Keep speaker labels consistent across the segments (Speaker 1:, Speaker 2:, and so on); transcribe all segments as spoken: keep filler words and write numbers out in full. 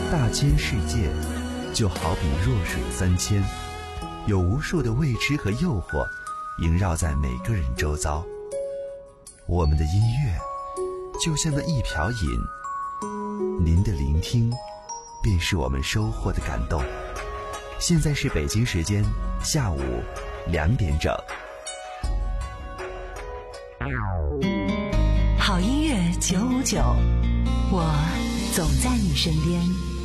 Speaker 1: 大千世界就好比弱水三千，有无数的未知和诱惑萦绕在每个人周遭。我们的音乐就像那一瓢饮，您的聆听便是我们收获的感动。现在是北京时间下午两点整。
Speaker 2: 好音乐九五九，我总在你身边。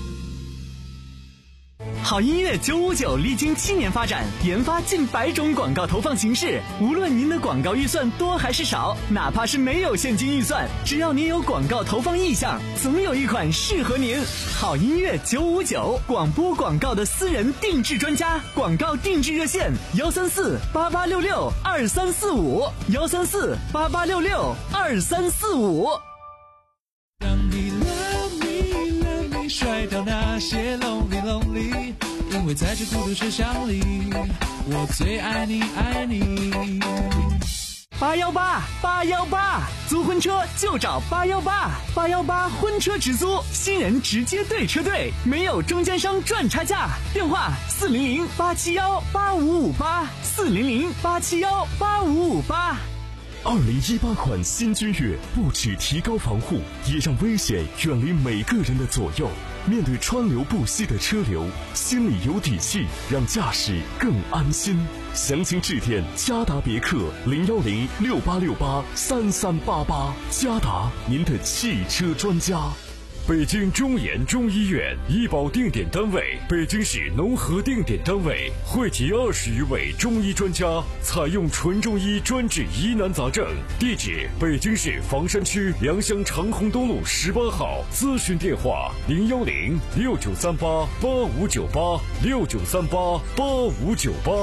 Speaker 3: 好音乐九五九历经七年发展，研发近百种广告投放形式。无论您的广告预算多还是少，哪怕是没有现金预算，只要您有广告投放意向，总有一款适合您。好音乐九五九，广播广告的私人定制专家，广告定制热线幺三四八八六六二三四五幺三四八八六六二三四五。
Speaker 4: 让你 love me love me 甩掉那些 lonely lonely， 因为在这孤独世上里，我最爱你爱你。
Speaker 3: 八幺八八幺八，租婚车就找八幺八，八幺八婚车直租，新人直接对车队，没有中间商赚差价。电话四零零八七幺八五五八，四零零八七幺八五五八。
Speaker 5: 二零一八款新君越不只提高防护，也让危险远离每个人的左右。面对川流不息的车流，心里有底气，让驾驶更安心。详情致电嘉达别克零幺零六八六八三三八八，嘉达您的汽车专家。北京中研中医院医保定点单位，北京市农合定点单位，汇集二十余位中医专家，采用纯中医专治疑难杂症。地址：北京市房山区良乡长虹东路十八号。咨询电话：零幺零六九三八八五九八六九三八八五九八。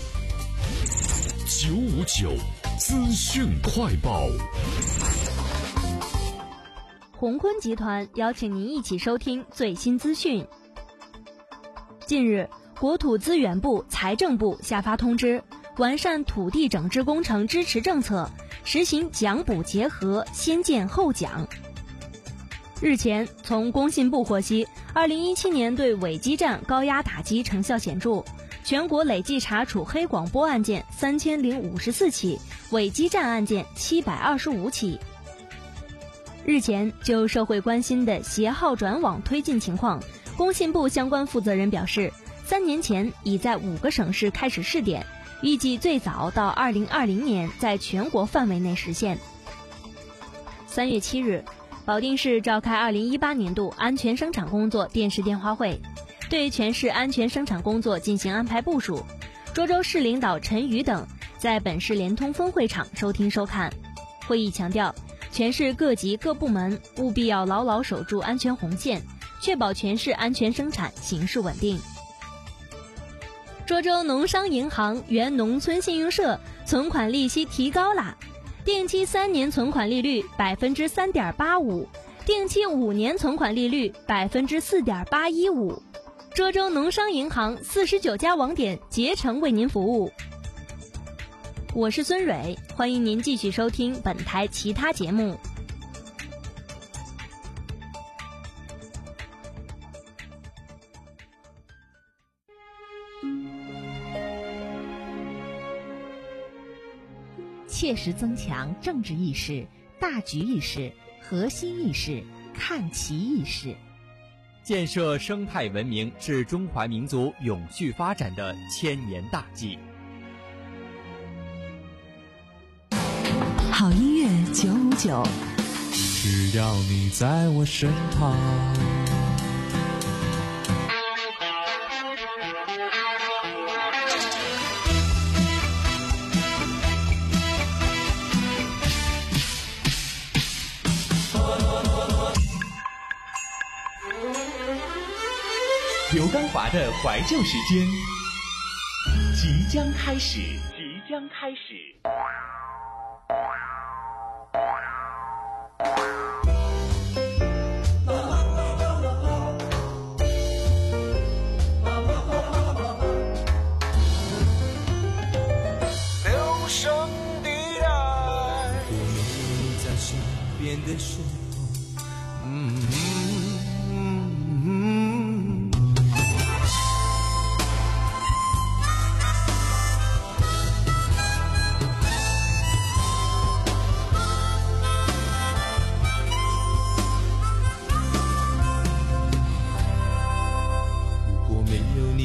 Speaker 5: 九五九资讯快报。
Speaker 6: 鸿坤集团邀请您一起收听最新资讯。近日，国土资源部、财政部下发通知，完善土地整治工程支持政策，实行奖补结合，先建后奖。日前，从工信部获悉，二零一七年对伪基站高压打击成效显著，全国累计查处黑广播案件三千零五十四起，伪基站案件七百二十五起。日前，就社会关心的携号转网推进情况，工信部相关负责人表示，三年前已在五个省市开始试点，预计最早到二零二零年在全国范围内实现。三月七日，保定市召开二零一八年度安全生产工作电视电话会，对全市安全生产工作进行安排部署。涿州市领导陈宇等在本市联通分会场收听收看。会议强调，全市各级各部门务必要牢牢守住安全红线，确保全市安全生产形势稳定。涿州农商银行原农村信用社存款利息提高啦，定期三年存款利率百分之三点八五，定期五年存款利率百分之四点八一五。涿州农商银行四十九家网点竭诚为您服务。我是孙蕊，欢迎您继续收听本台其他节目。
Speaker 7: 切实增强政治意识、大局意识、核心意识、看齐意识，
Speaker 8: 建设生态文明是中华民族永续发展的千年大计。
Speaker 2: 好音乐九五九，
Speaker 4: 只要你在我身旁。
Speaker 8: 刘刚华的怀旧时间即将开始，即将开始。
Speaker 4: 留声的爱，我有你在身边的时候，嗯嗯嗯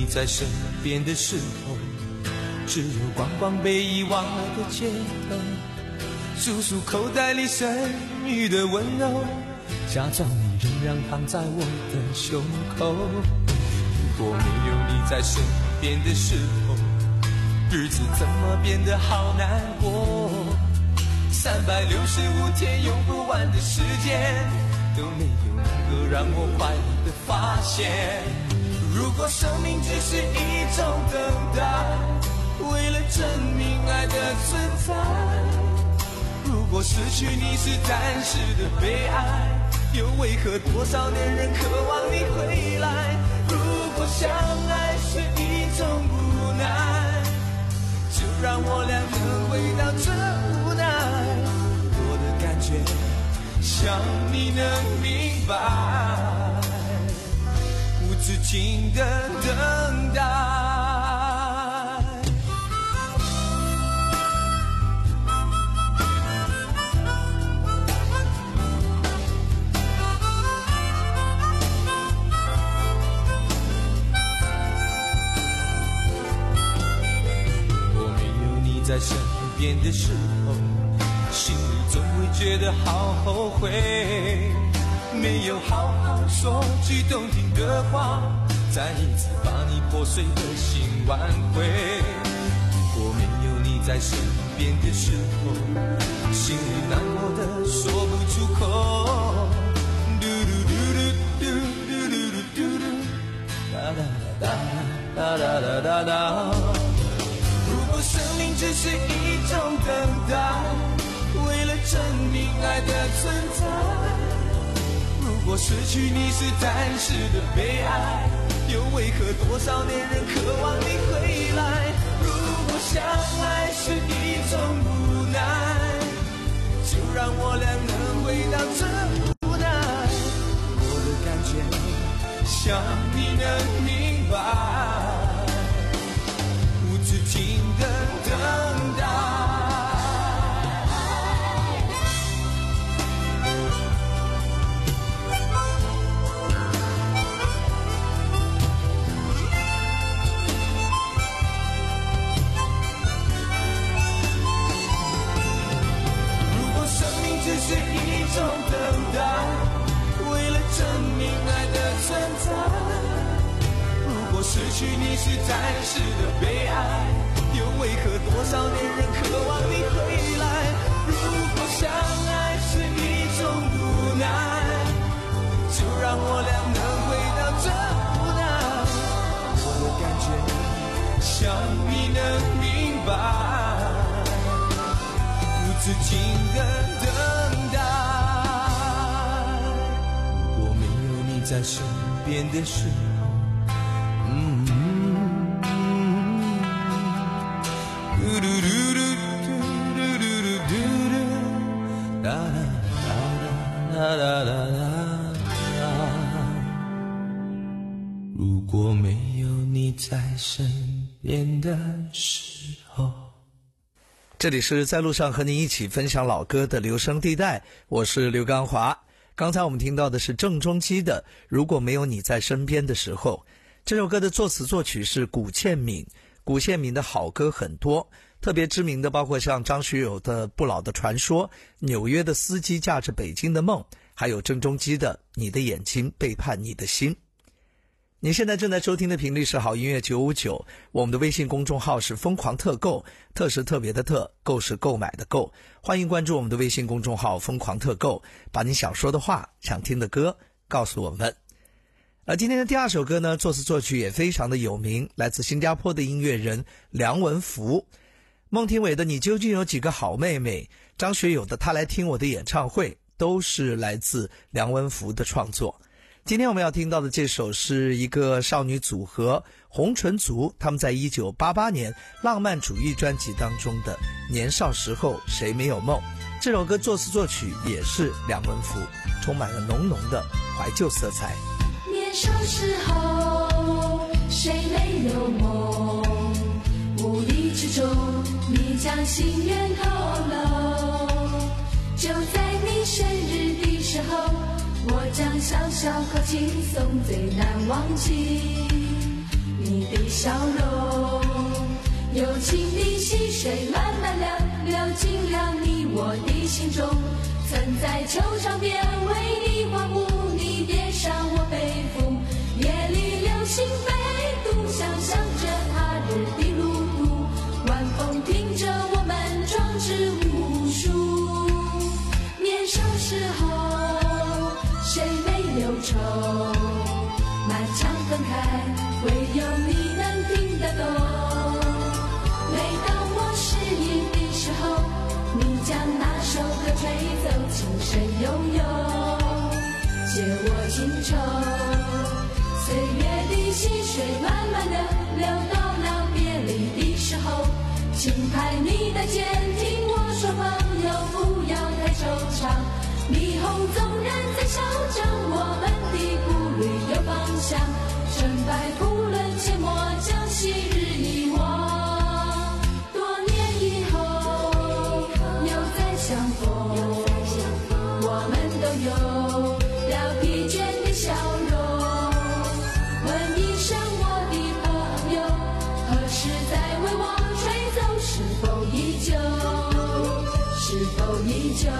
Speaker 9: 在身边的时候，只有光光被遗忘了的街头，数数口袋里剩余的温柔，假装你仍然躺在我的胸口。如果没有你在身边的时候，日子怎么变得好难过？三百六十五天用不完的时间，都没有能够让我快乐的发现。如果生命只是一种等待，为了证明爱的存在，如果失去你是暂时的悲哀，又为何多少年人渴望你回来？如果相爱是一种无奈，就让我俩能回到这无奈。我的感觉想你能明白，无止境的等待。在身边的时候，心里总会觉得好后悔，没有好好说句动听的话，再一次把你破碎的心挽回。如果没有你在身边的时候，心里难过的说不出口。嘟嘟嘟嘟嘟嘟嘟嘟嘟，哒哒哒哒哒哒哒。生命只是一种等待，为了证明爱的存在。如果失去你是暂时的悲哀，又为何多少年人渴望你回来？如果相爱是一种无奈，就让我俩能回到这无奈。我的感觉想你能明白，无止境的等待。如果生命只是一种等待，为了证明爱的存在，如果失去你是暂时的悲哀，又为何多少年人渴望你回来？如果相爱是一种无奈，就让我俩能回到这无奈。我的感觉想你能明白，无止境的等待。如果没有你在身边的时候，嗯嘟嘟嘟嘟嘟嘟嘟嘟，哒哒哒哒哒哒。如果没有你在身边的时候。
Speaker 10: 这里是在路上和您一起分享老歌的留声地带，我是刘刚华。刚才我们听到的是郑中基的《如果没有你在身边的时候》。这首歌的作词作曲是古倩敏，古倩敏的好歌很多，特别知名的包括像张学友的《不老的传说》，纽约的司机驾着北京的梦，还有郑中基的《你的眼睛背叛你的心》。你现在正在收听的频率是好音乐九五九，我们的微信公众号是疯狂特购，特是特别的特，购是购买的购，欢迎关注我们的微信公众号疯狂特购，把你想说的话、想听的歌告诉我们。而今天的第二首歌呢，作词作曲也非常的有名，来自新加坡的音乐人梁文福。孟庭苇的《你究竟有几个好妹妹》，张学友的《他来听我的演唱会》，都是来自梁文福的创作。今天我们要听到的这首是一个少女组合红唇族，他们在一九八八年浪漫主义专辑当中的《年少时候谁没有梦》。这首歌作词作曲也是梁文福，充满了浓浓的怀旧色彩。
Speaker 11: 年少时候谁没有梦，无意之中你将心愿透露，就在你生日的时候，我将小小口轻松最难忘记。 你的笑容。有情的溪水慢慢流，流进了你我的心中。曾在球场边为你欢呼，你别伤我背负。夜里流星飞渡，想象着他日的路途。晚风听着我们壮志无数。年少时候，谁没有愁？满腔愤慨，唯有你能听得懂。每当我失意的时候，你将那首歌吹奏，轻声悠悠，借我情愁。岁月的溪水慢慢流，流到了别离的时候，轻拍你的肩，听我说朋友，不要太惆怅。霓虹纵然在嚣张，我们的步履有方向。成败不论切莫将昔日遗忘。多年以后又再相逢，我们都有了疲倦的笑容。问一声我的朋友，何时再为我吹奏？是否依旧？是否依旧？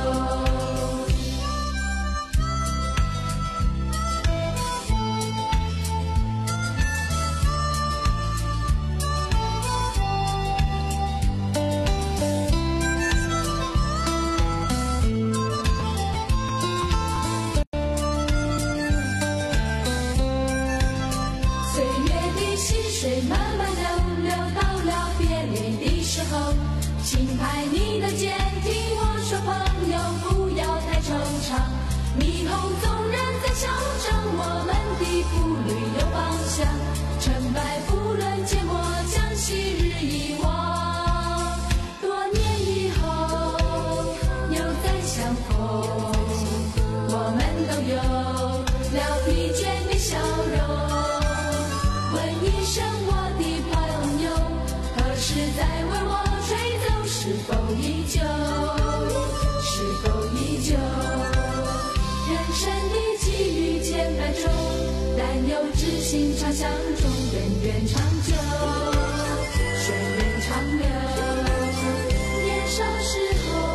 Speaker 11: 轻拍你的肩，听我说朋友，不要太惆怅。霓虹纵然在嚣张，我们的步履有方向。成败不论切莫将昔日遗忘。多年以后又再相逢，我们都有了疲倦的笑容。问一声我的朋友，何时再为我吹奏？是否依旧？是否依旧？人生的际遇千百种，但有知心常相中，人缘长久，水源长流。年少时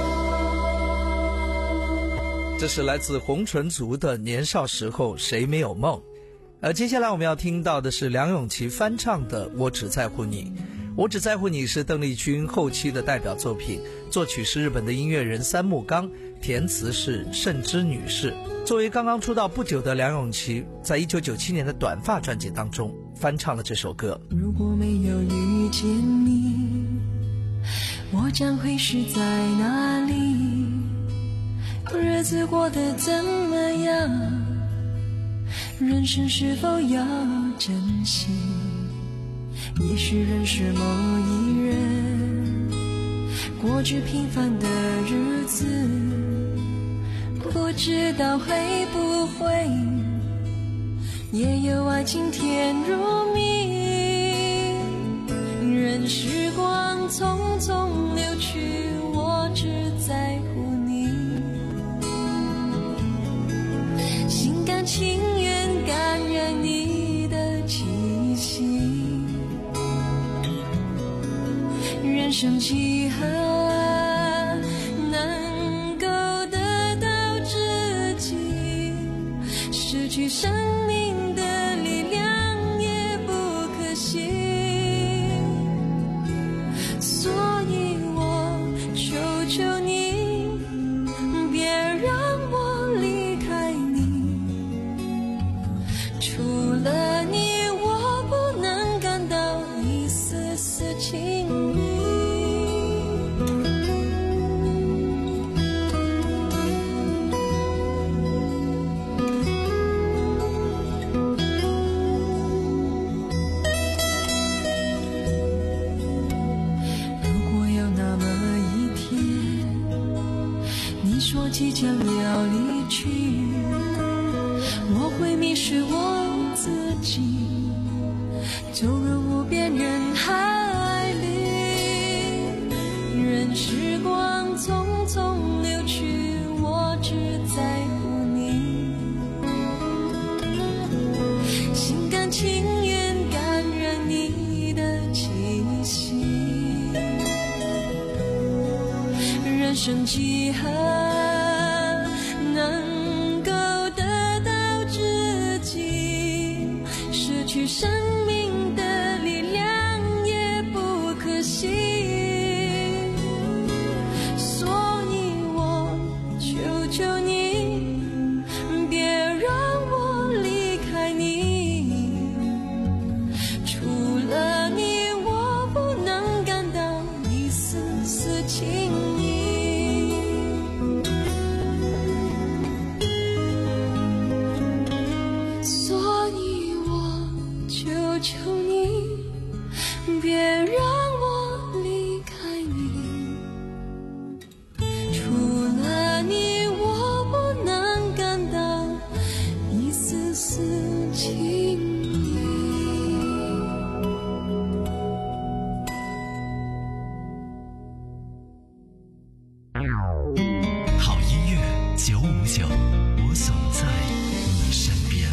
Speaker 11: 候，
Speaker 10: 这是来自红唇族的《年少时候谁没有梦》。而接下来我们要听到的是梁咏琪翻唱的《我只在乎你》。我只在乎你是邓丽君后期的代表作品，作曲是日本的音乐人三木刚，填词是盛之女士。作为刚刚出道不久的梁咏琪，在一九九七年的短发专辑当中翻唱了这首歌。
Speaker 12: 如果没有遇见你，我将会是在哪里？日子过得怎么样？人生是否要珍惜？也许认识某一人，过着平凡的日子，不知道会不会也有爱情甜如蜜。任时光匆匆流去，我只在乎你，心甘情愿感染你的气息。人生几何能够得到知己，失去生命的力量也不可惜。所以我求求你，别让我离开你，除了你我不能感到一丝丝情意。即将要离去，我会迷失我自己，走入无边人海里。任时光匆匆流去，我只在乎你，心甘情愿感染你生几何能够得到知己，失去生命的力量也不可惜。所以我求求你，别让我离开你，除了你我不能感到一丝丝情意。所以我求求你，别让我离开你，除了你我不能感到一丝丝情意。
Speaker 1: 好音乐九五九，我总在你身边。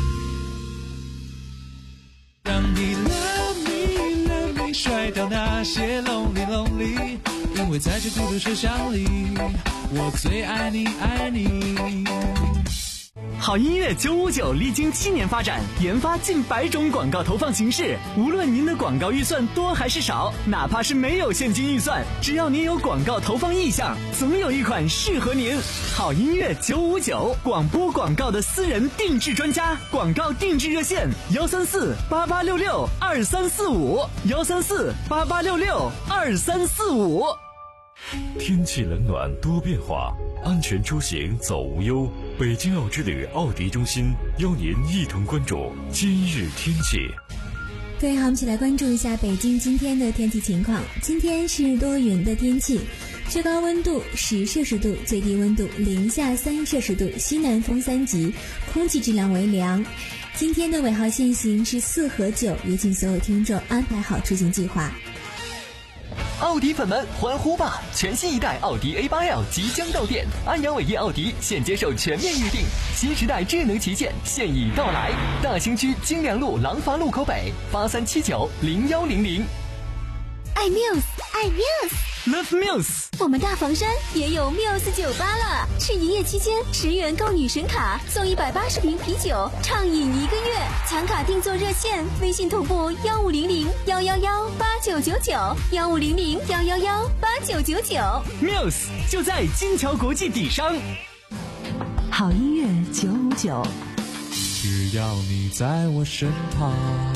Speaker 4: 让你 love me love me 甩掉那些 lonely lonely， 因为在这孤独车厢里，我最爱你爱你。
Speaker 3: 好音乐九五九历经七年发展，研发近百种广告投放形式。无论您的广告预算多还是少，哪怕是没有现金预算，只要您有广告投放意向，总有一款适合您。好音乐九五九，广播广告的私人定制专家，广告定制热线幺三四八八六六二三四五幺三四八八六六二三四五。
Speaker 5: 天气冷暖多变化，安全出行走无忧。北京奥之旅奥迪中心邀您一同关注今日天气。
Speaker 13: 各位好，我们一起来关注一下北京今天的天气情况。今天是多云的天气，最高温度十摄氏度，最低温度零下三摄氏度，西南风三级，空气质量为良。今天的尾号限行是四和九，也请所有听众安排好出行计划。
Speaker 14: 奥迪粉们欢呼吧！全新一代奥迪 A 八 L 即将到店，安阳伟业奥迪现接受全面预定，新时代智能旗舰现已到来。大兴区京良路廊坊路口北八三七九零幺零零。
Speaker 15: 爱 Muse， 爱 Muse，Love
Speaker 3: Muse。
Speaker 15: 我们大房山也有 Muse 酒吧了，是一夜期间十元购女神卡，送一百八十瓶啤酒，畅饮一个月。抢卡订座热线：微信同步幺五零零幺幺幺八九九九幺五零零幺幺幺八九九九。
Speaker 3: Muse 就在金桥国际底商。
Speaker 2: 好音乐九五九，
Speaker 4: 只要你在我身旁。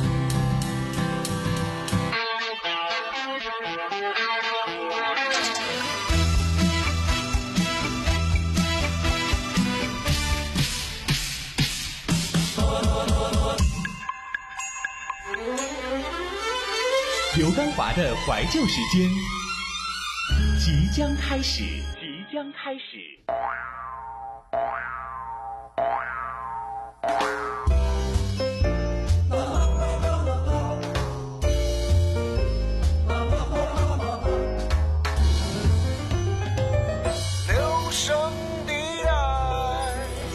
Speaker 8: 刘刚华的怀旧时间即将开始，即将开始。
Speaker 9: 留声地带，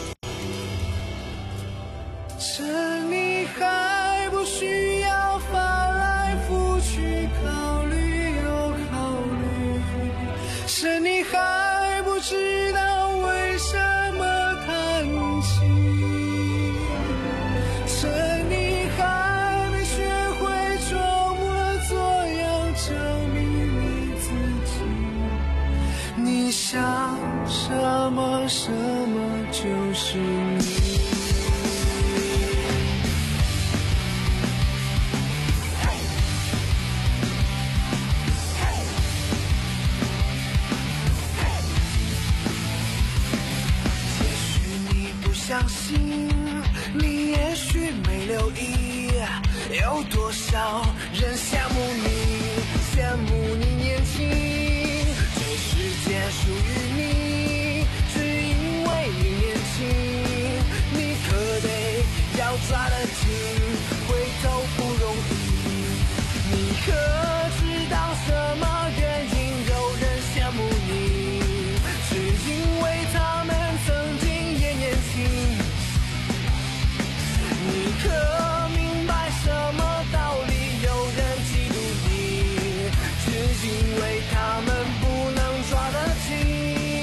Speaker 9: 趁你还不需要翻来覆去考虑又考虑，趁你还不知道为什么叹气，趁你还没学会装模作样证明你自己，你想什么什么就是你。相信你也许没留意，有多少人羡慕你，羡慕你年轻，这世界属于你，只因为你年轻，你可得要抓得紧，回头不容易，你可知道什么原因有人羡慕你，是因为他们曾经也年轻，你可明白什么道理有人嫉妒你，只因为他们不能抓得紧，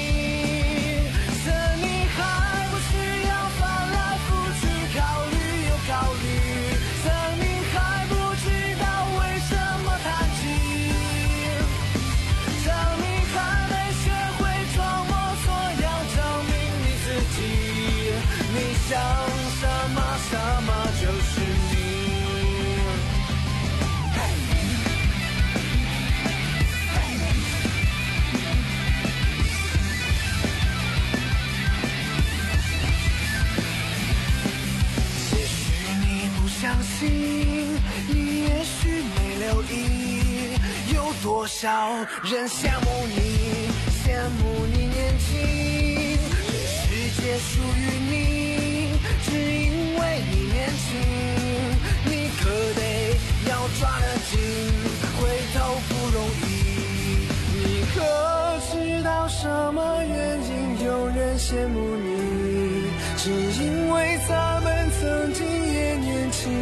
Speaker 16: 相信你也许没留意，有多少人羡慕你，羡慕你年轻，世界属于你，只因为你年轻，你可得要抓得紧，回头不容易。你可知道什么原因有人羡慕你，只因为咱们曾经也年轻。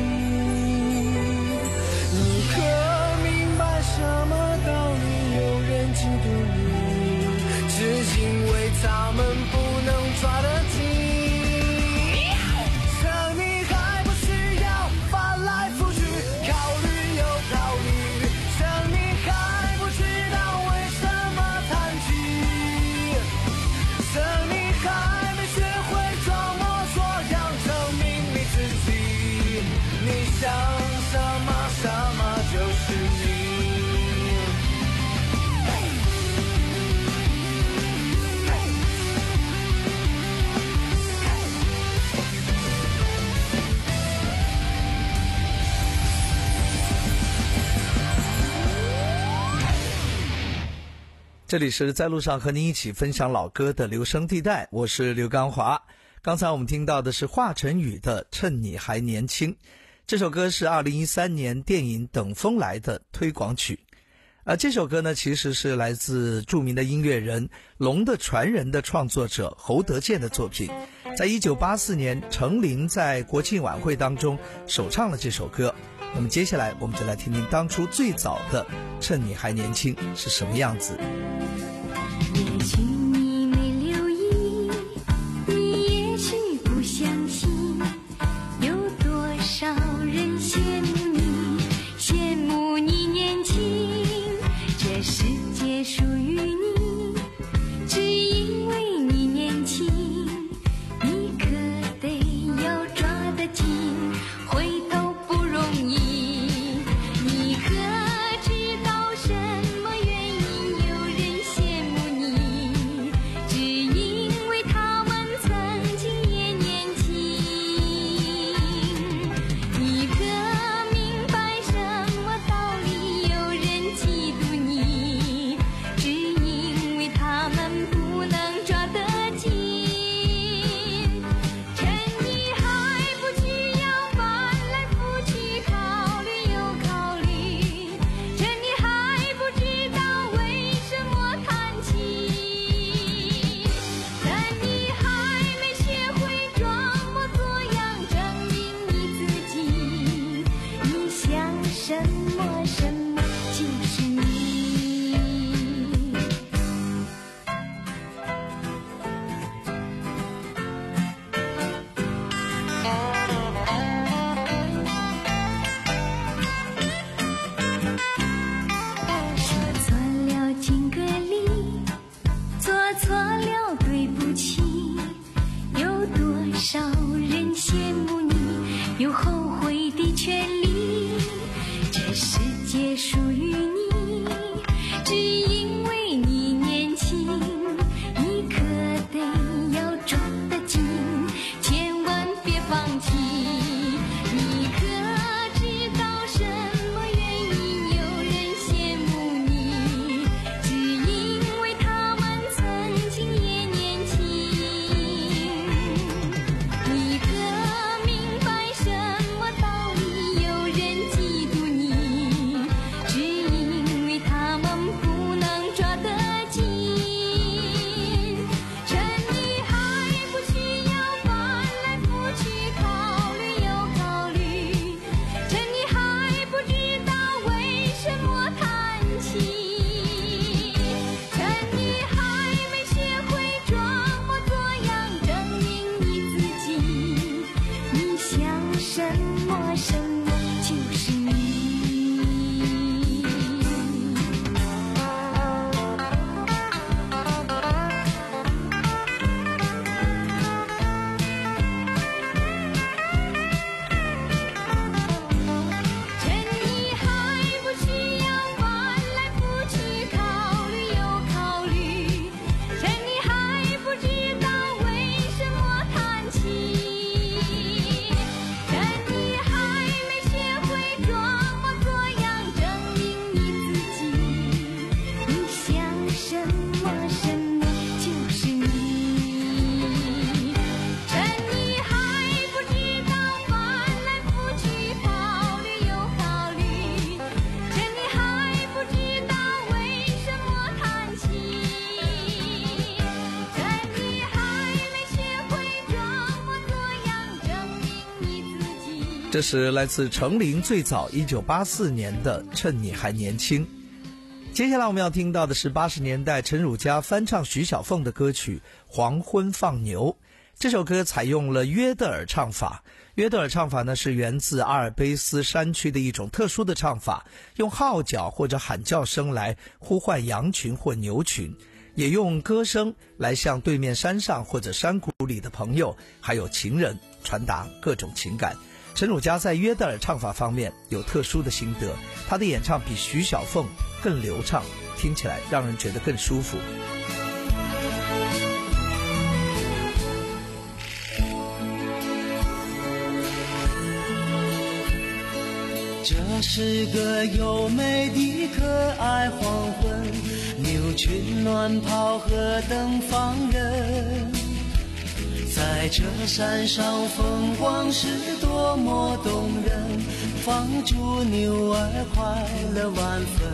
Speaker 16: 你可明白什么道理有人嫉妒你，只因为他们不能抓得紧。趁你还不需要翻来覆去考虑又考虑，趁你还不知道为什么叹气，趁你还没学会装模作样证明你自己，你想什么什么就是你。
Speaker 10: 这里是在路上和您一起分享老歌的留声地带，我是刘刚华。刚才我们听到的是华晨宇的《趁你还年轻》，这首歌是二零一三年电影《等风来》的推广曲。呃，这首歌呢其实是来自著名的音乐人龙的传人的创作者侯德健的作品。在一九八四年，程琳在国庆晚会当中首唱了这首歌。那么接下来我们就来听听当初最早的《趁你还年轻》是什么样子。
Speaker 11: 也许你没留意，你也许不相信，有多少人羡慕你，羡慕你年轻，这世界属于你，只因为你年轻，你可得要抓得紧，回头不容易。你可知道什么原因有人羡慕你，只因为他们曾经也年轻。你可明白什么道理有人嫉妒你，只因为他们不能抓得紧。趁你还不需要翻来覆去考虑又考虑，趁你还不知道为什么叹气，趁你还没学会装模作样证明你自己，你想什么什么就是你。说错了敬个礼，做错了对不起，有多少人羡慕你，有后悔的权利，这世界属于你，只因为你年轻，你可得要抓得紧，千万别放弃。你可知道什么原因有人羡慕你，只因为他们曾经也年轻。你可明白什么道理有人嫉妒你，只因为他们不能抓得紧。趁你还不需要翻来覆去考虑又考虑，趁你还不知道为什么叹气，趁你还没学会装模作样证明你自己，你想什么什么就是你。趁你还不需要翻来覆去考虑又考虑，趁你还不知道为什么叹气，趁你
Speaker 10: 这是来自程琳最早一九八四年的《趁你还年轻》。接下来我们要听到的是八十年代陈汝佳翻唱徐小凤的歌曲《黄昏放牛》。这首歌采用了约德尔唱法，约德尔唱法呢是源自阿尔卑斯山区的一种特殊的唱法，用号角或者喊叫声来呼唤羊群或牛群，也用歌声来向对面山上或者山谷里的朋友还有情人传达各种情感。陈汝佳在约德尔唱法方面有特殊的心得，他的演唱比徐小凤更流畅，听起来让人觉得更舒服。
Speaker 17: 这是个优美的可爱黄昏，牛群乱跑，何等放人。在这山上风光是多么动人，放逐牛儿快乐万分。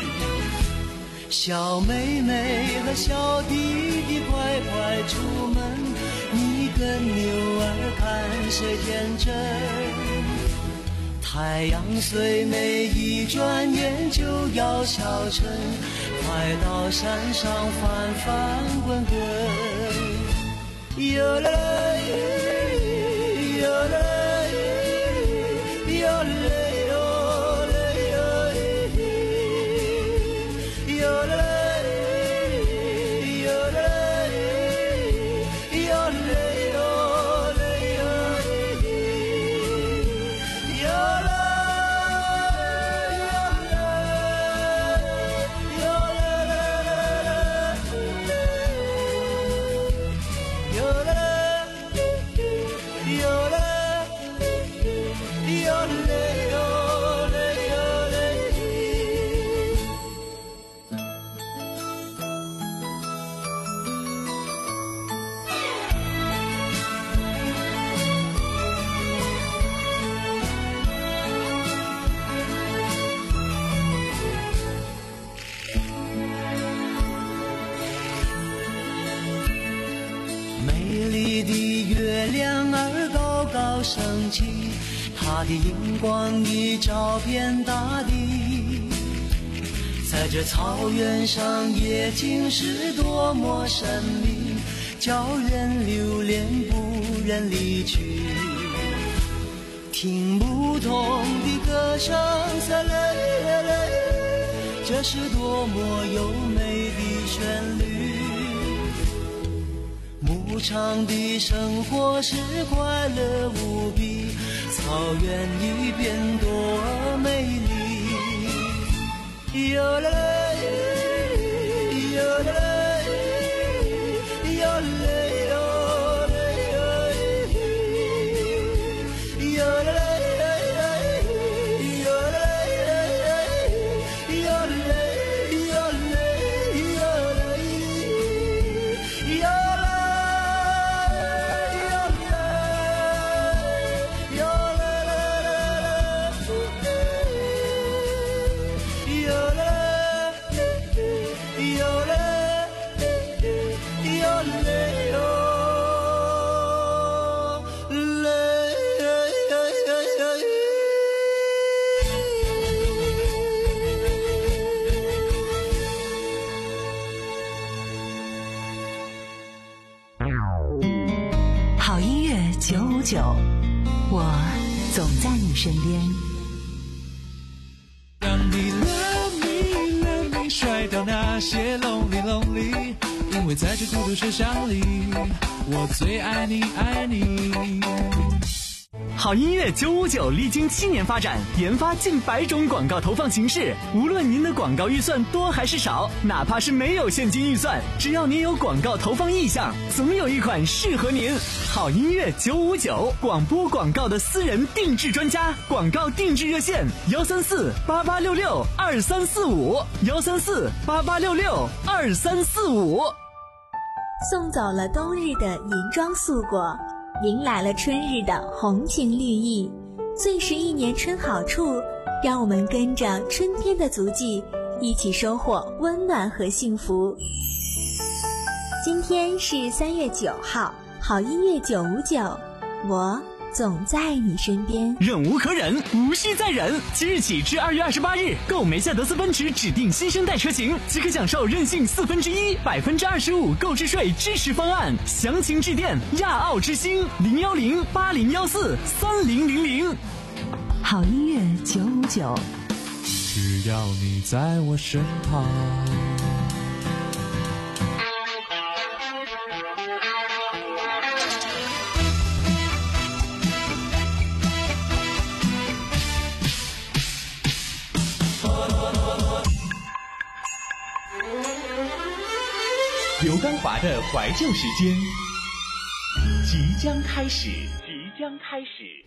Speaker 17: 小妹妹和小弟弟快快出门，你跟牛儿看谁天真。太阳虽美一转眼就要消沉，快到山上翻翻滚滚。哟啦哟啦哟啦哟啦升起，它的荧光已照遍大地。在这草原上，夜景是多么神秘，叫人留恋不忍离去。听不同的歌声，塞勒勒，这是多么优美的旋律。牧场的生活是快乐无比，草原一边多美丽。哟啦啦，哟啦啦，哟啦啦，哟啦啦。
Speaker 2: 好音乐九五九，我总在你身边。
Speaker 4: 让你 love me love me 甩掉那些 lonely lonely， 因为在这孤独世上里，我最爱你爱你。
Speaker 3: 好音乐九五九历经七年发展，研发近百种广告投放形式。无论您的广告预算多还是少，哪怕是没有现金预算，只要您有广告投放意向，总有一款适合您。好音乐九五九，广播广告的私人定制专家，广告定制热线：幺三四八八六六二三四五，幺三四八八六六二三四五。
Speaker 6: 送走了冬日的银装素裹，迎来了春日的红情绿意。最是一年春好处，让我们跟着春天的足迹，一起收获温暖和幸福。今天是三月九号，好音乐九五九，我
Speaker 13: 总在你身边。
Speaker 3: 忍无可忍，无需再忍。即日起至二月二十八日，购梅赛德斯奔驰指定新生代车型，即可享受任性四分之一、百分之二十五购置税支持方案。详情致电亚奥之星零幺零八零幺四三零零零。
Speaker 2: 好音乐九五九，
Speaker 4: 只要你在我身旁。
Speaker 8: 刘刚华的怀旧时间即将开始，即将开始。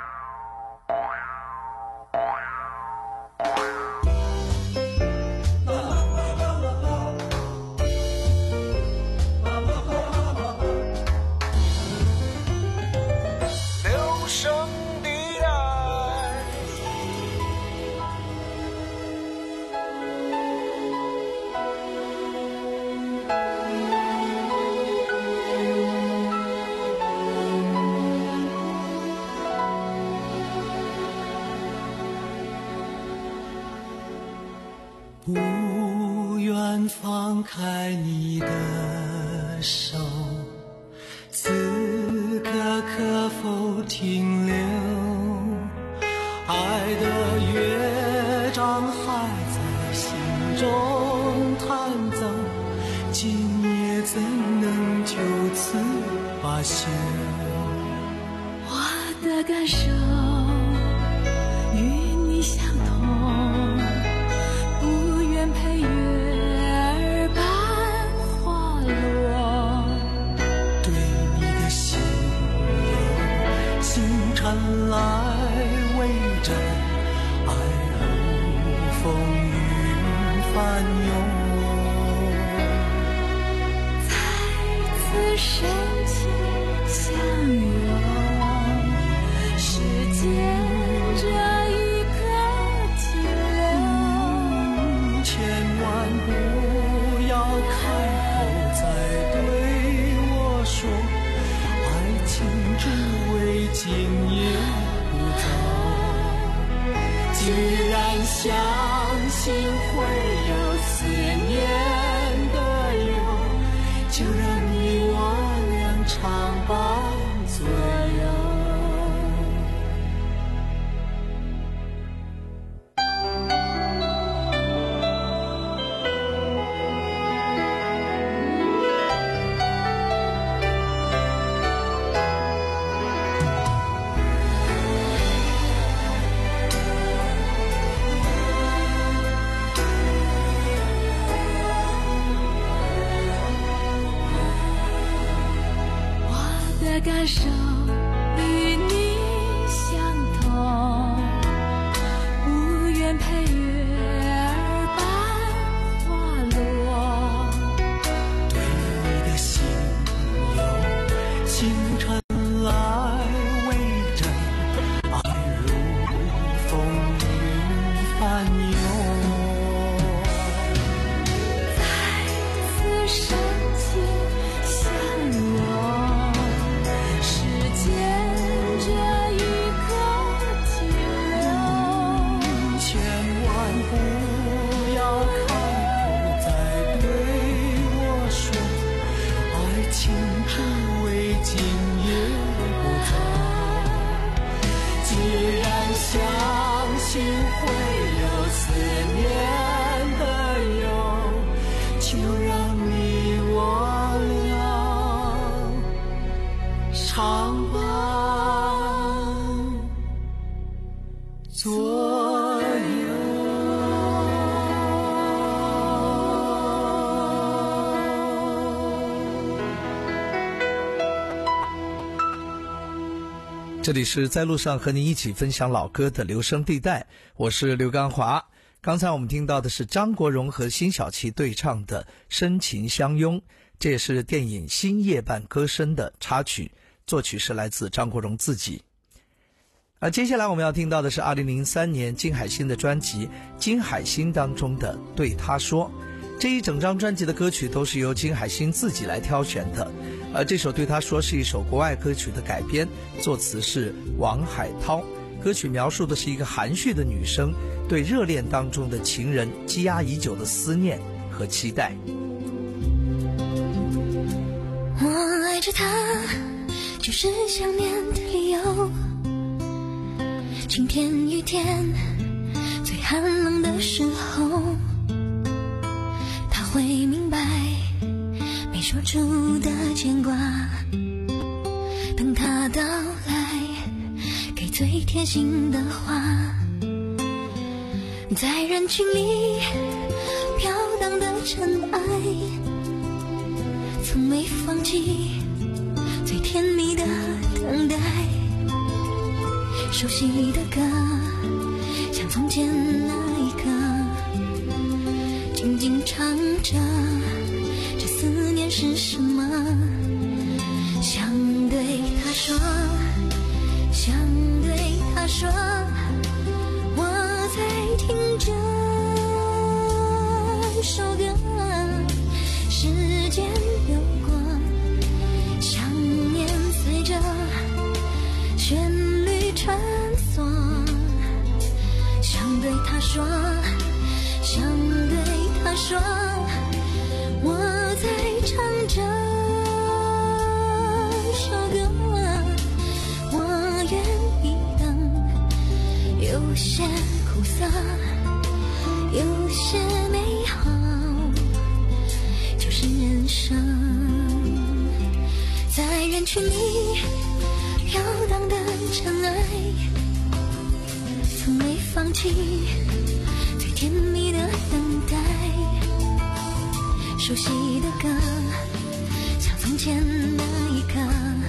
Speaker 9: 留声地带。
Speaker 17: 不愿放开你的手，此刻可否停留？爱的乐章还在心中弹奏，今夜怎能就此罢休？
Speaker 12: 我的感受与你相同，不愿陪月儿般滑落，
Speaker 17: 对你的心有星辰来围着，爱如风云翻涌，
Speaker 12: 再次深情相拥，时间这一刻停留，
Speaker 17: 千万不要开口再对我说，爱情只为今夜不走。既然相信会有思念的忧，就让你我俩常伴左右。
Speaker 12: 感受与你相同，不愿陪月儿般滑落，
Speaker 17: 对你的心有星辰来围着，爱如风云翻涌，
Speaker 12: 再次深情相拥，这一刻停留，
Speaker 17: 千万不要开口再对我说，爱情只为今夜不走。既然相信会有思念的忧，就让你我俩常伴左右。
Speaker 10: 这里是在路上和您一起分享老歌的留声地带，我是刘刚华。刚才我们听到的是张国荣和辛晓琪对唱的《深情相拥》，这也是电影《新夜半歌声》的插曲，作曲是来自张国荣自己。而接下来我们要听到的是二零零三年金海心的专辑《金海心》当中的《对他说》。这一整张专辑的歌曲都是由金海心自己来挑选的， 而这首对他说是一首国外歌曲的改编，作词是王海涛。歌曲描述的是一个含蓄的女生对热恋当中的情人积压已久的思念和期待。
Speaker 12: 我爱着他，就是想念的理由。晴天雨天，最寒冷的时候，他会明白没说出的牵挂，等他到来，给最贴心的话。在人群里飘荡的尘埃，从没放弃最甜蜜的等待。熟悉的歌，像从前那一刻，静静唱着，这思念是什么？想对他说，想对他说，我在听着首歌，时间流过，想念随着旋律穿梭，想对他说，想对他说，我在唱着首歌，我愿意等，有些苦涩，有些美好，就是人生。在人群里飘荡的尘埃，从没放弃最甜蜜的等待。熟悉的歌，像从前那一刻，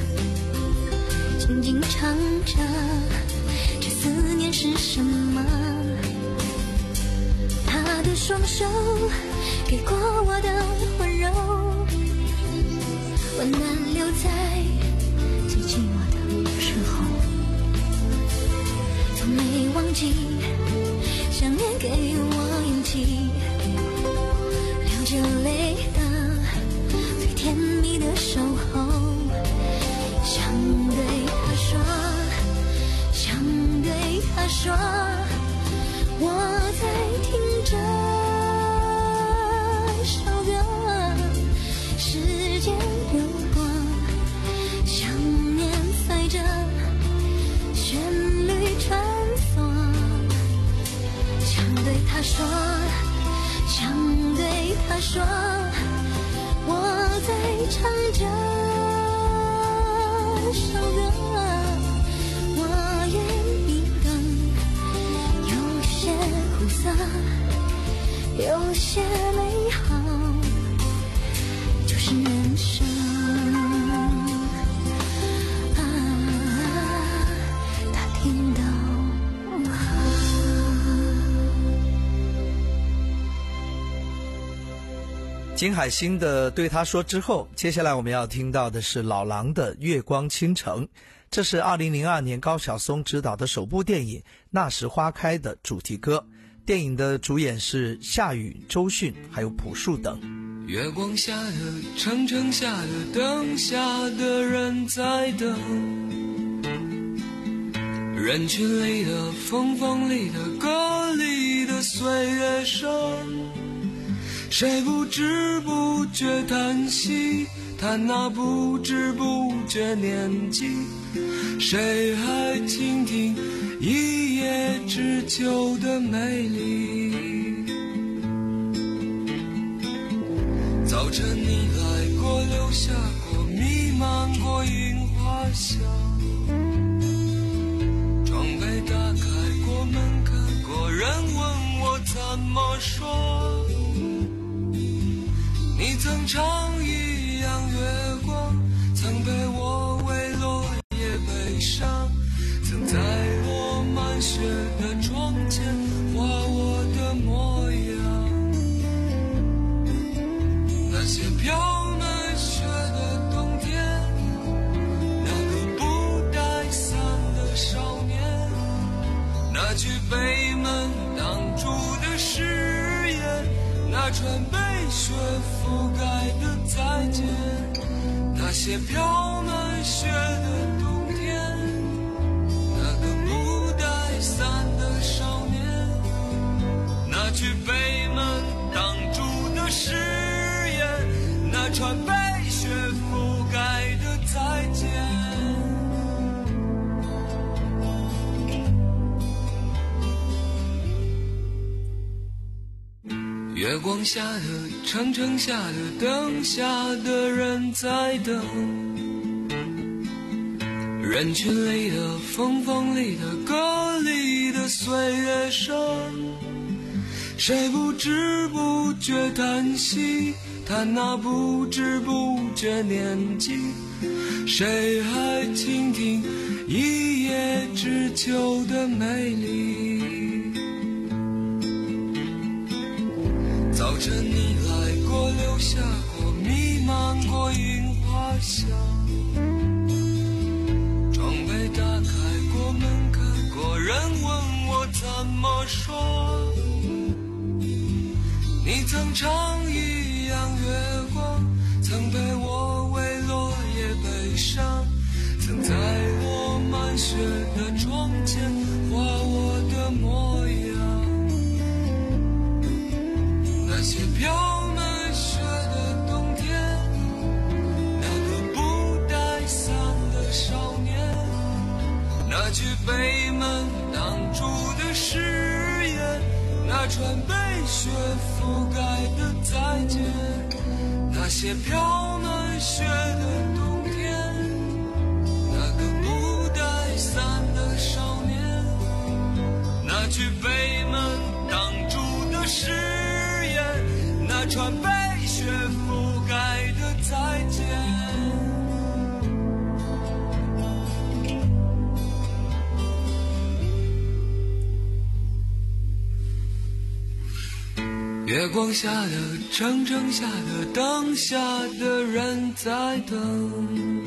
Speaker 12: 静静唱着，这思念是什么？他的双手给过我的温柔，温暖留在最寂寞的时候，从没忘记想念给我勇气，流着泪的最甜蜜的守候，想对他说，想对他说，我在听着首歌，时间流过，想念随着旋律穿梭，想对他说，想对他说，我在唱着首歌，我愿意等，有些苦涩，有些美好，就是人生。啊，他听到吗？
Speaker 10: 金海心的对他说之后，接下来我们要听到的是老狼的月光倾城，这是二零零二年高晓松执导的首部电影《那时花开》的主题歌。电影的主演是夏雨、周迅还有朴树等。
Speaker 4: 月光下的城城下的灯下的人在等，人群里的风风里的歌里的岁月声，谁不知不觉叹息，叹那不知不觉年纪，谁还倾听一叶知秋的美丽。早晨你来过，留下过，弥漫过樱花香，窗被打开过，门开过，人问我怎么说，你曾唱一样月光，曾陪我为落叶悲伤，曾在我满雪的窗前画我的模样。那些飘满雪的冬天，那个不带伞的少年，那句被门挡住的誓言，那串被雪覆盖的再见， 那些飘满雪的冬天，那个不带伞的少年，那句被门挡住的誓言，那串被雪覆盖的再见。月光下的长城下的灯下的人在等，人群里的风风里的歌里的岁月声，谁不知不觉叹息，叹那不知不觉年纪，谁还倾听一叶知秋的美丽。早晨你来过，留下过，弥漫过樱花香，窗被打开过，门开过，人问我怎么说，你曾唱一样月光，曾陪我为落叶悲伤，曾在我满雪的窗前画我的模样。那些飘满雪的冬天，那个不带伞的少年，那句被门挡住的誓言，那串被雪覆盖的再见。那些飘满雪的冬天，那个不带伞的少年，那句被门挡住的誓言，那串被雪覆盖的再见。月光下的长城下的灯下的人在等，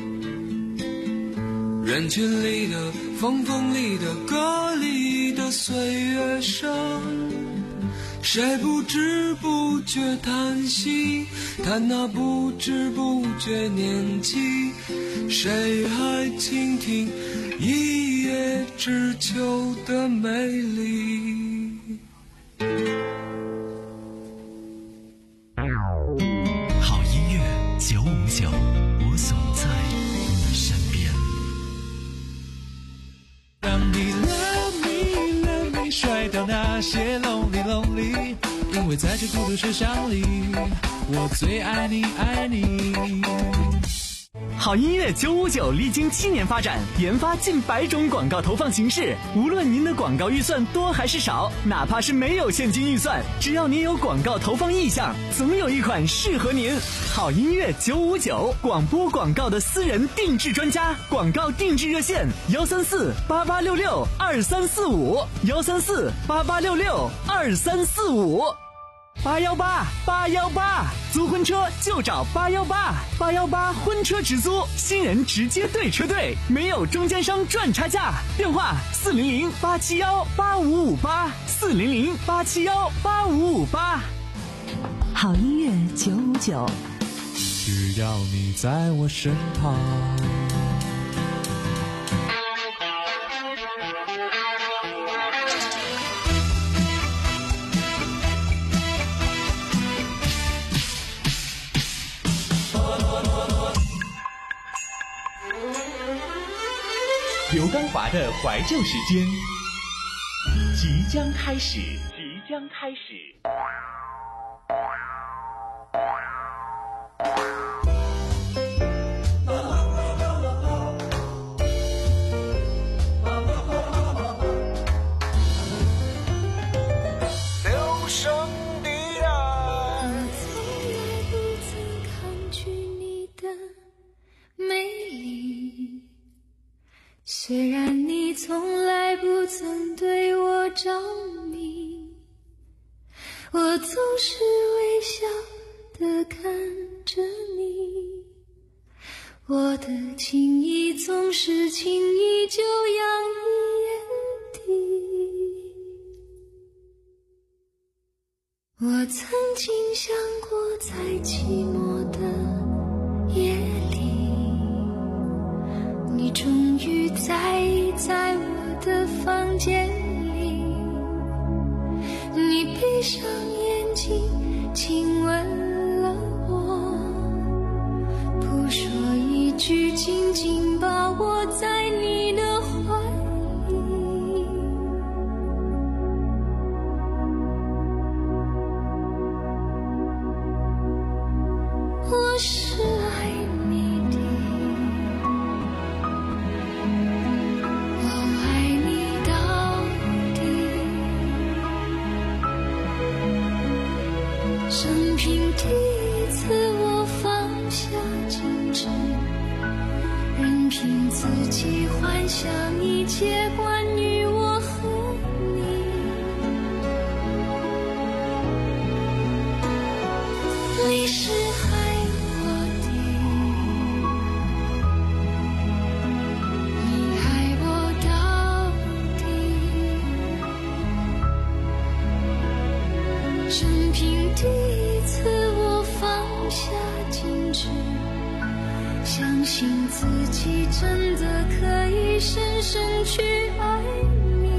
Speaker 4: 人群里的风风里的歌里的岁月声，谁不知不觉叹息，叹那不知不觉年纪，谁还倾听一叶知秋的美丽。
Speaker 3: 好音乐九五九，我总在你身边。
Speaker 9: 让你 love me love me 甩掉那些 lonely lonely， 因为在这孤独世上里，我最爱你爱你。
Speaker 3: 好音乐九五九历经七年发展，研发近百种广告投放形式。无论您的广告预算多还是少，哪怕是没有现金预算，只要您有广告投放意向，总有一款适合您。好音乐九五九，广播广告的私人定制专家，广告定制热线幺三四八八六六二三四五幺三四八八六六二三四五。八幺八八幺八，租婚车就找八幺八，八幺八婚车直租，新人直接对车队，没有中间商赚差价。电话四零零八七幺八五五八，四零零八七幺八五五八。
Speaker 2: 好音乐九五九，
Speaker 9: 只要你在我身旁。
Speaker 8: 刘刚华的怀旧时间即将开始，即将开始。
Speaker 16: 留声的爱，
Speaker 11: 我从来不曾抗拒你的美丽，虽然你从来不曾对我着迷，我总是微笑地看着你，我的情意总是轻易就洋溢眼底。我曾经想过，在寂寞的夜里， 间里，你闭上眼睛亲吻了我，不说一句，紧紧把我在你的怀里。我是爱你的，我爱你到底。生平第一次我放下矜持，任凭自己幻想一切关于我和你。你是爱我的，你爱我到底。生平第一次我放下矜持，相信自己真的可以深深去爱你。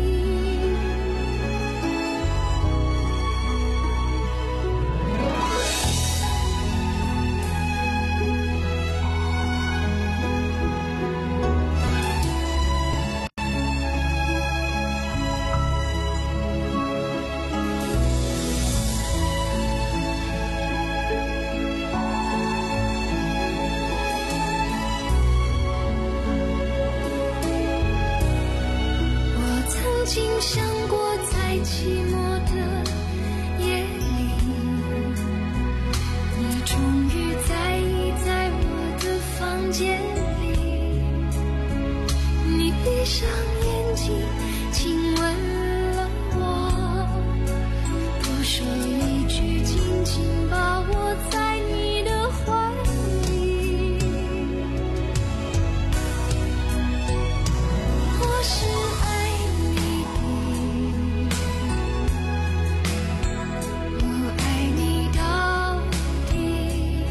Speaker 11: 曾经想过，在寂寞的夜里，你终于在意在我的房间里，你闭上眼睛亲吻了我，不说一句，紧紧把我在你的怀里。我是爱你的，我爱你到底。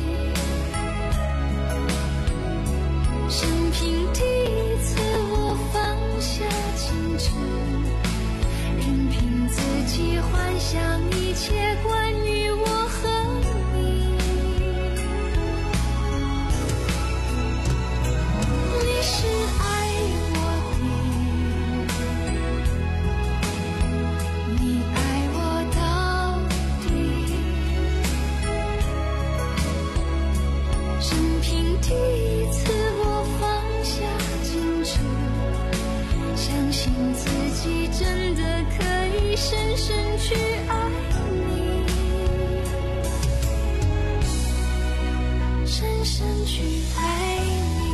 Speaker 11: 生平第一次我放下矜持，任凭自己幻想一切关于我和你。你是爱我的，你爱我到底。生平第一次我放下矜持，相信自己真的可以深深去爱你，深深去爱你。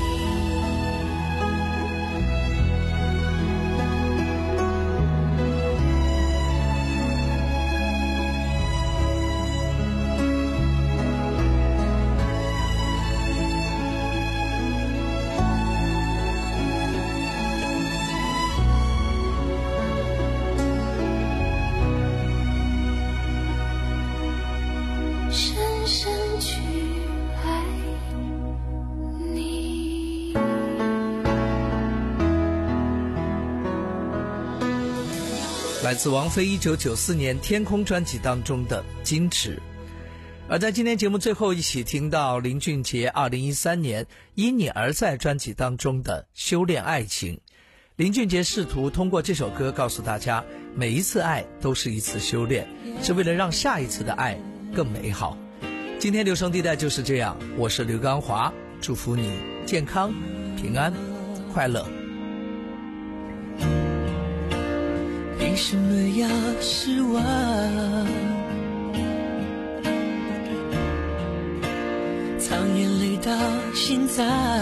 Speaker 11: 深深去爱你。
Speaker 10: 来自王菲一九九四年《天空》专辑当中的《矜持》。而在今天节目最后一起听到林俊杰二零一三年《因你而在》专辑当中的《修炼爱情》。林俊杰试图通过这首歌告诉大家，每一次爱都是一次修炼，是为了让下一次的爱更美好。今天留声地带就是这样，我是刘刚华，祝福你健康、平安、快乐。
Speaker 17: 为什么要失望？藏眼泪到心脏，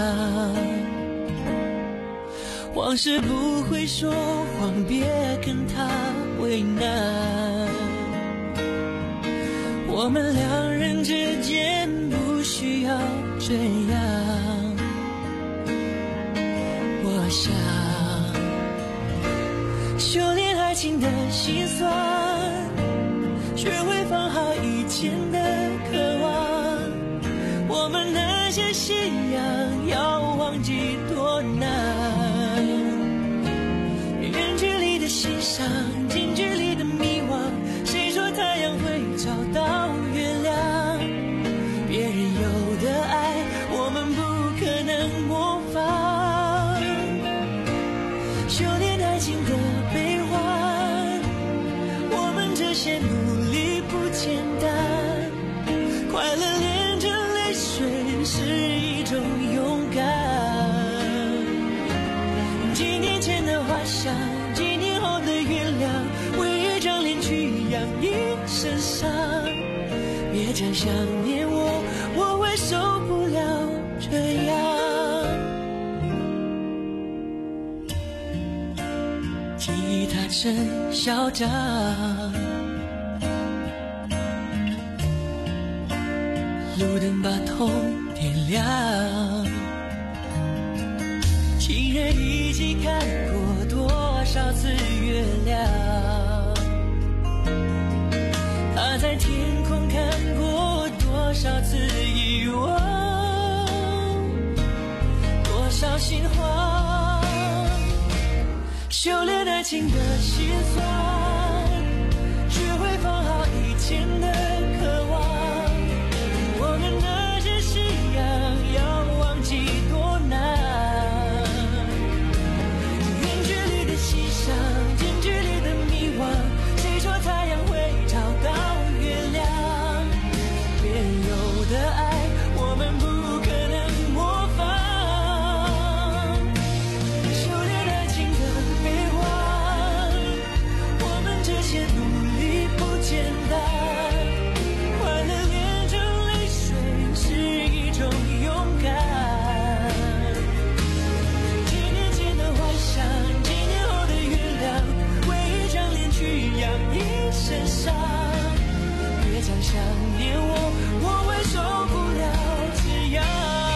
Speaker 17: 往事不会说谎，别跟他为难。我们两人之间不需要这样，我想修炼爱情的心酸，学会放好以前的渴望。我们那些信仰要忘记多难，远距离的心近距离的迷惘，谁说太阳会找到月亮？别人有的爱，我们不可能模仿。修炼爱情的悲欢，我们这些努力不简单。快乐连着泪水是一种勇敢。几年前的花香，几年后的月亮，为一张脸去养一身伤。别再想念我，我会受不了这样。吉他真嚣张，路灯把痛点亮。情人一起看过多少次月亮？他在天空看过多少次遗忘？多少心慌？修炼爱情的心酸，学会放好以前的渴望。我们那些信仰要忘记多难。远距离的欣赏，近距离的迷惘，谁说太阳会找到月亮？别人有的爱，我们不可能模仿。修炼爱情的悲欢，我们这些努力不简单。快乐连着泪水是一种勇敢。几年前的幻想，几年后的月亮，为一张脸去养一身伤。别再想念我，我会受不了这样。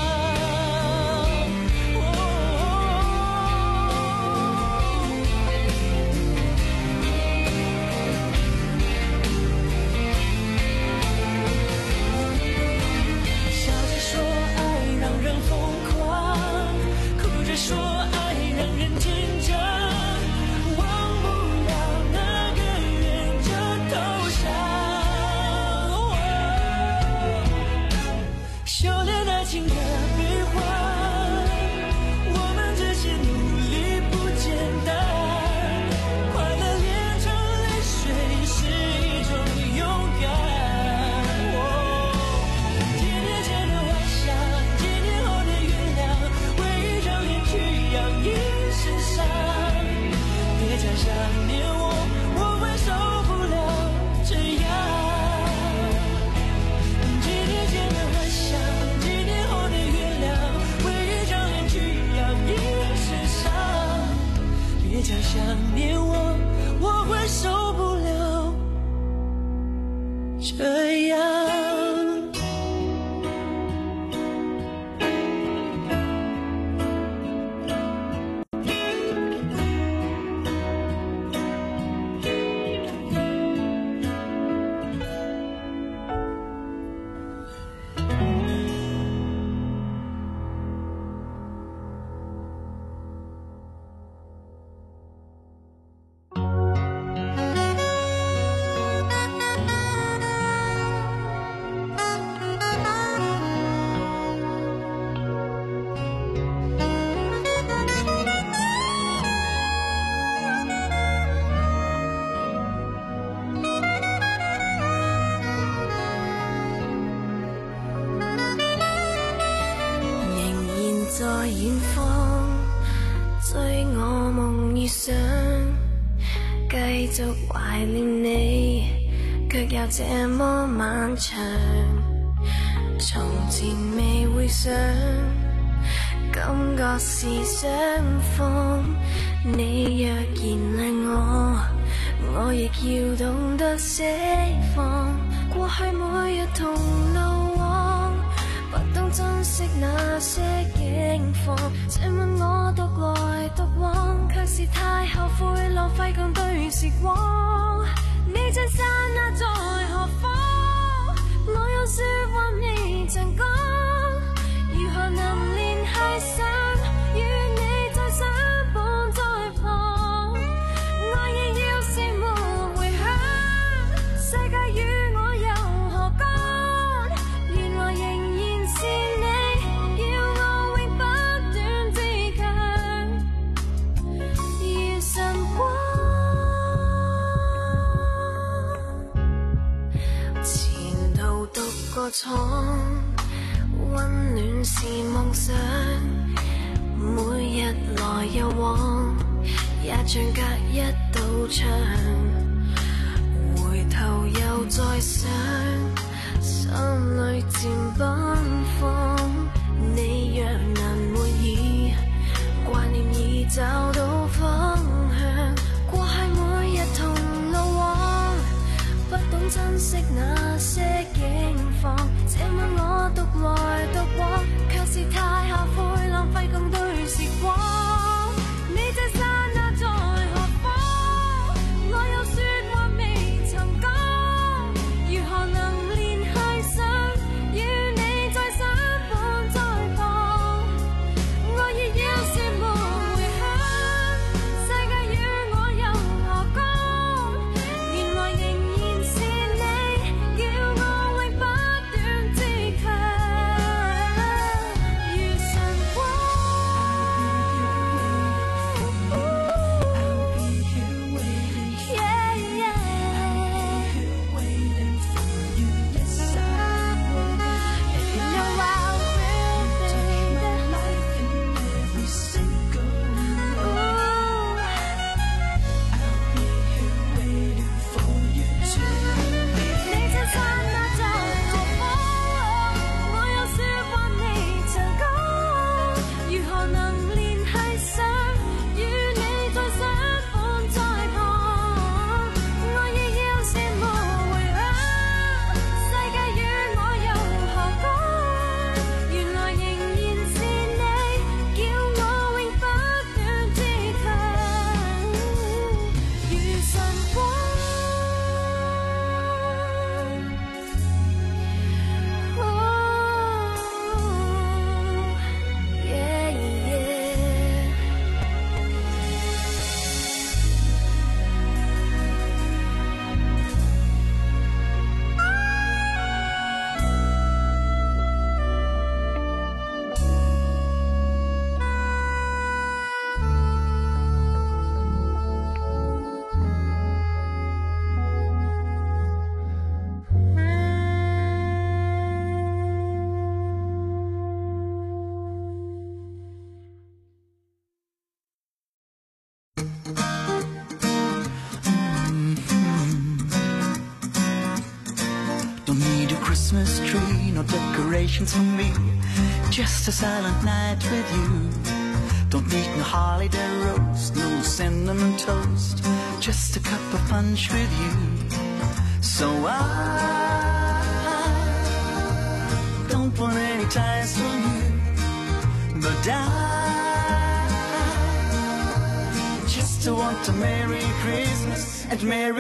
Speaker 17: 笑着说爱让人疯狂，哭着说爱让人紧张，忘不了那个远着头上。修炼爱情的悲欢，我们这些努力不简单。快乐连着泪水是一种勇敢。几年前的幻想，几年后的月亮，为一张脸去养一身伤。别再想念我，我会受不了这样。几年前的幻想，几年后的月亮，为一张脸去养一身伤。别再想念我，我会受不了这样。
Speaker 12: 在远方追我梦遇上，繼續懷念你，卻又這麼漫長。從前未會想，感覺是相逢。你若原諒我，我亦要懂得釋放。過去每日同路往，不懂珍惜那些境況。這晚我獨來獨往，卻是太後悔浪費共對時光。你這剎那在何方？我有說話未曾講，如何能聯繫上與你再相伴在旁？愛意要卧床，温暖是梦想，每日來又往，也像隔一道牆，回頭又再想，心裏漸奔放，你若能滿意，掛念已找到方向，過去每日同路往，不懂珍惜那些境況，這晚我獨來獨往，卻是太後悔浪費共對時光。你這剎那在何方？我有說話未曾講，如何能聯繫上與你再相伴在旁？我亦要說沒回響，世界與我又何干？原來仍然是你，叫我永不斷自強，如晨光。Yeah, yeah. You know I will, baby. 你這剎那在何方？我有說話未曾講，如何能聯繫上與你再相伴在旁？我亦要羨慕回響，世界與我又何干？原來仍然是你，叫我永不斷自強，如晨光。Yeah, yeah.
Speaker 18: Don't need a Christmas tree, no decorations for me, just a silent night with you. Don't need no holiday roast, no cinnamon toast, just a cup of punch with you. So I don't want any ties from you, but I just want a Merry Christmas and Merry